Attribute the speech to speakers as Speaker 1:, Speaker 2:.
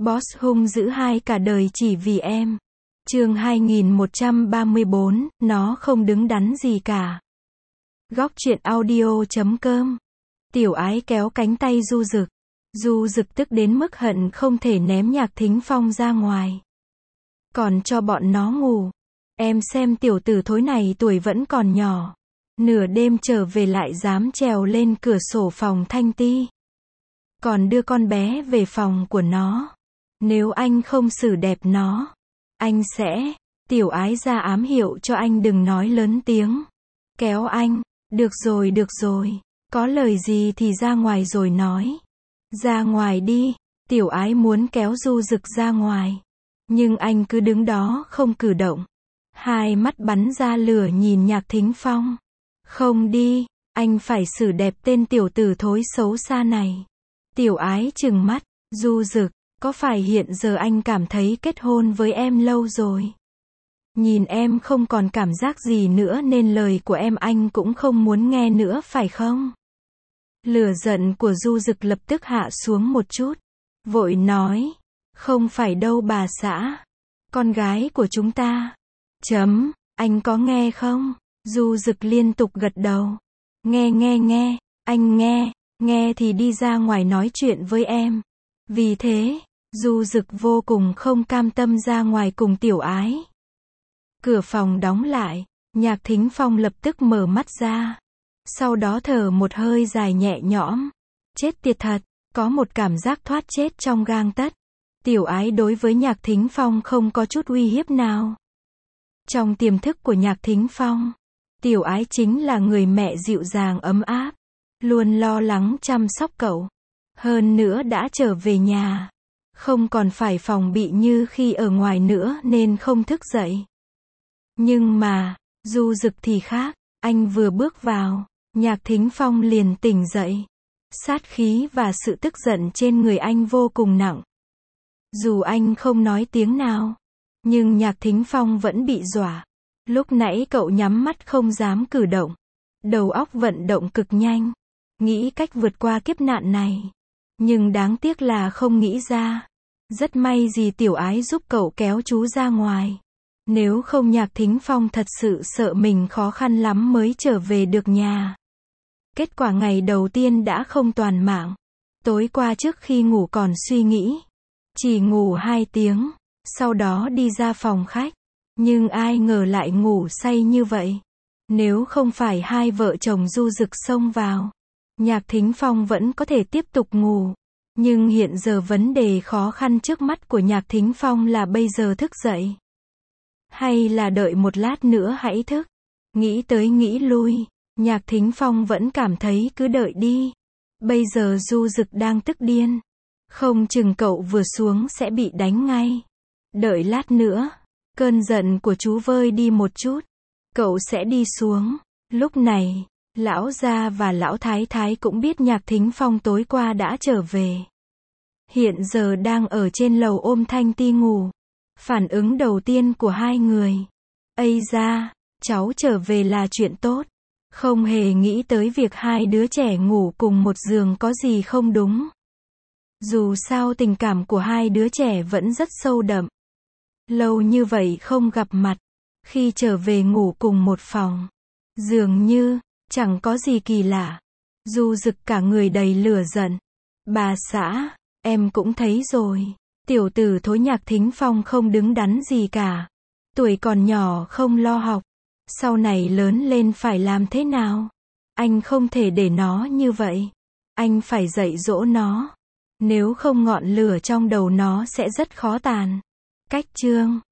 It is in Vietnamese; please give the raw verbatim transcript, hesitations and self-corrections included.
Speaker 1: Boss hung dữ hai cả đời chỉ vì em. Chương hai nghìn một trăm ba mươi bốn, nó không đứng đắn gì cả. Góc truyện audio chấm com. Tiểu Ái kéo cánh tay Du Dực. Du Dực tức đến mức hận không thể ném Nhạc Thính Phong ra ngoài. Còn cho bọn nó ngủ. Em xem tiểu tử thối này tuổi vẫn còn nhỏ. Nửa đêm trở về lại dám trèo lên cửa sổ phòng Thanh Ti. Còn đưa con bé về phòng của nó. Nếu anh không xử đẹp nó, anh sẽ... Tiểu Ái ra ám hiệu cho anh đừng nói lớn tiếng. Kéo anh. Được rồi được rồi. Có lời gì thì ra ngoài rồi nói. Ra ngoài đi. Tiểu Ái muốn kéo Du Dực ra ngoài. Nhưng anh cứ đứng đó không cử động. Hai mắt bắn ra lửa nhìn Nhạc Thính Phong. Không đi. Anh phải xử đẹp tên tiểu tử thối xấu xa này. Tiểu Ái trừng mắt. Du Dực, có phải hiện giờ anh cảm thấy kết hôn với em lâu rồi? Nhìn em không còn cảm giác gì nữa nên lời của em anh cũng không muốn nghe nữa phải không? Lửa giận của Du Dực lập tức hạ xuống một chút. Vội nói. Không phải đâu bà xã. Con gái của chúng ta. Chấm. Anh có nghe không? Du Dực liên tục gật đầu. Nghe nghe nghe. Anh nghe. Nghe thì đi ra ngoài nói chuyện với em. Vì thế, Du Dực vô cùng không cam tâm ra ngoài cùng Tiểu Ái. Cửa phòng đóng lại. Nhạc Thính Phong lập tức mở mắt ra. Sau đó thở một hơi dài nhẹ nhõm. Chết tiệt thật. Có một cảm giác thoát chết trong gang tấc. Tiểu Ái đối với Nhạc Thính Phong không có chút uy hiếp nào. Trong tiềm thức của Nhạc Thính Phong, Tiểu Ái chính là người mẹ dịu dàng ấm áp, luôn lo lắng chăm sóc cậu. Hơn nữa đã trở về nhà, không còn phải phòng bị như khi ở ngoài nữa nên không thức dậy. Nhưng mà, Du Dực thì khác, anh vừa bước vào, Nhạc Thính Phong liền tỉnh dậy. Sát khí và sự tức giận trên người anh vô cùng nặng. Dù anh không nói tiếng nào, nhưng Nhạc Thính Phong vẫn bị dọa. Lúc nãy cậu nhắm mắt không dám cử động. Đầu óc vận động cực nhanh. Nghĩ cách vượt qua kiếp nạn này. Nhưng đáng tiếc là không nghĩ ra. Rất may gì Tiểu Ái giúp cậu kéo chú ra ngoài. Nếu không Nhạc Thính Phong thật sự sợ mình khó khăn lắm mới trở về được nhà. Kết quả ngày đầu tiên đã không toàn mạng. Tối qua trước khi ngủ còn suy nghĩ. Chỉ ngủ hai tiếng. Sau đó đi ra phòng khách. Nhưng ai ngờ lại ngủ say như vậy. Nếu không phải hai vợ chồng Du Dực xông vào, Nhạc Thính Phong vẫn có thể tiếp tục ngủ. Nhưng hiện giờ vấn đề khó khăn trước mắt của Nhạc Thính Phong là bây giờ thức dậy. Hay là đợi một lát nữa hãy thức. Nghĩ tới nghĩ lui, Nhạc Thính Phong vẫn cảm thấy cứ đợi đi. Bây giờ Du Dực đang tức điên. Không chừng cậu vừa xuống sẽ bị đánh ngay. Đợi lát nữa, cơn giận của chú vơi đi một chút, cậu sẽ đi xuống. Lúc này, lão gia và lão thái thái cũng biết Nhạc Thính Phong tối qua đã trở về. Hiện giờ đang ở trên lầu ôm Thanh Ti ngủ. Phản ứng đầu tiên của hai người. Ây da, cháu trở về là chuyện tốt. Không hề nghĩ tới việc hai đứa trẻ ngủ cùng một giường có gì không đúng. Dù sao tình cảm của hai đứa trẻ vẫn rất sâu đậm. Lâu như vậy không gặp mặt. Khi trở về ngủ cùng một phòng, dường như, chẳng có gì kỳ lạ. Du Dực cả người đầy lửa giận. Bà xã, em cũng thấy rồi. Tiểu tử thối Nhạc Thính Phong không đứng đắn gì cả. Tuổi còn nhỏ không lo học. Sau này lớn lên phải làm thế nào? Anh không thể để nó như vậy. Anh phải dạy dỗ nó. Nếu không ngọn lửa trong đầu nó sẽ rất khó tàn. Cách chương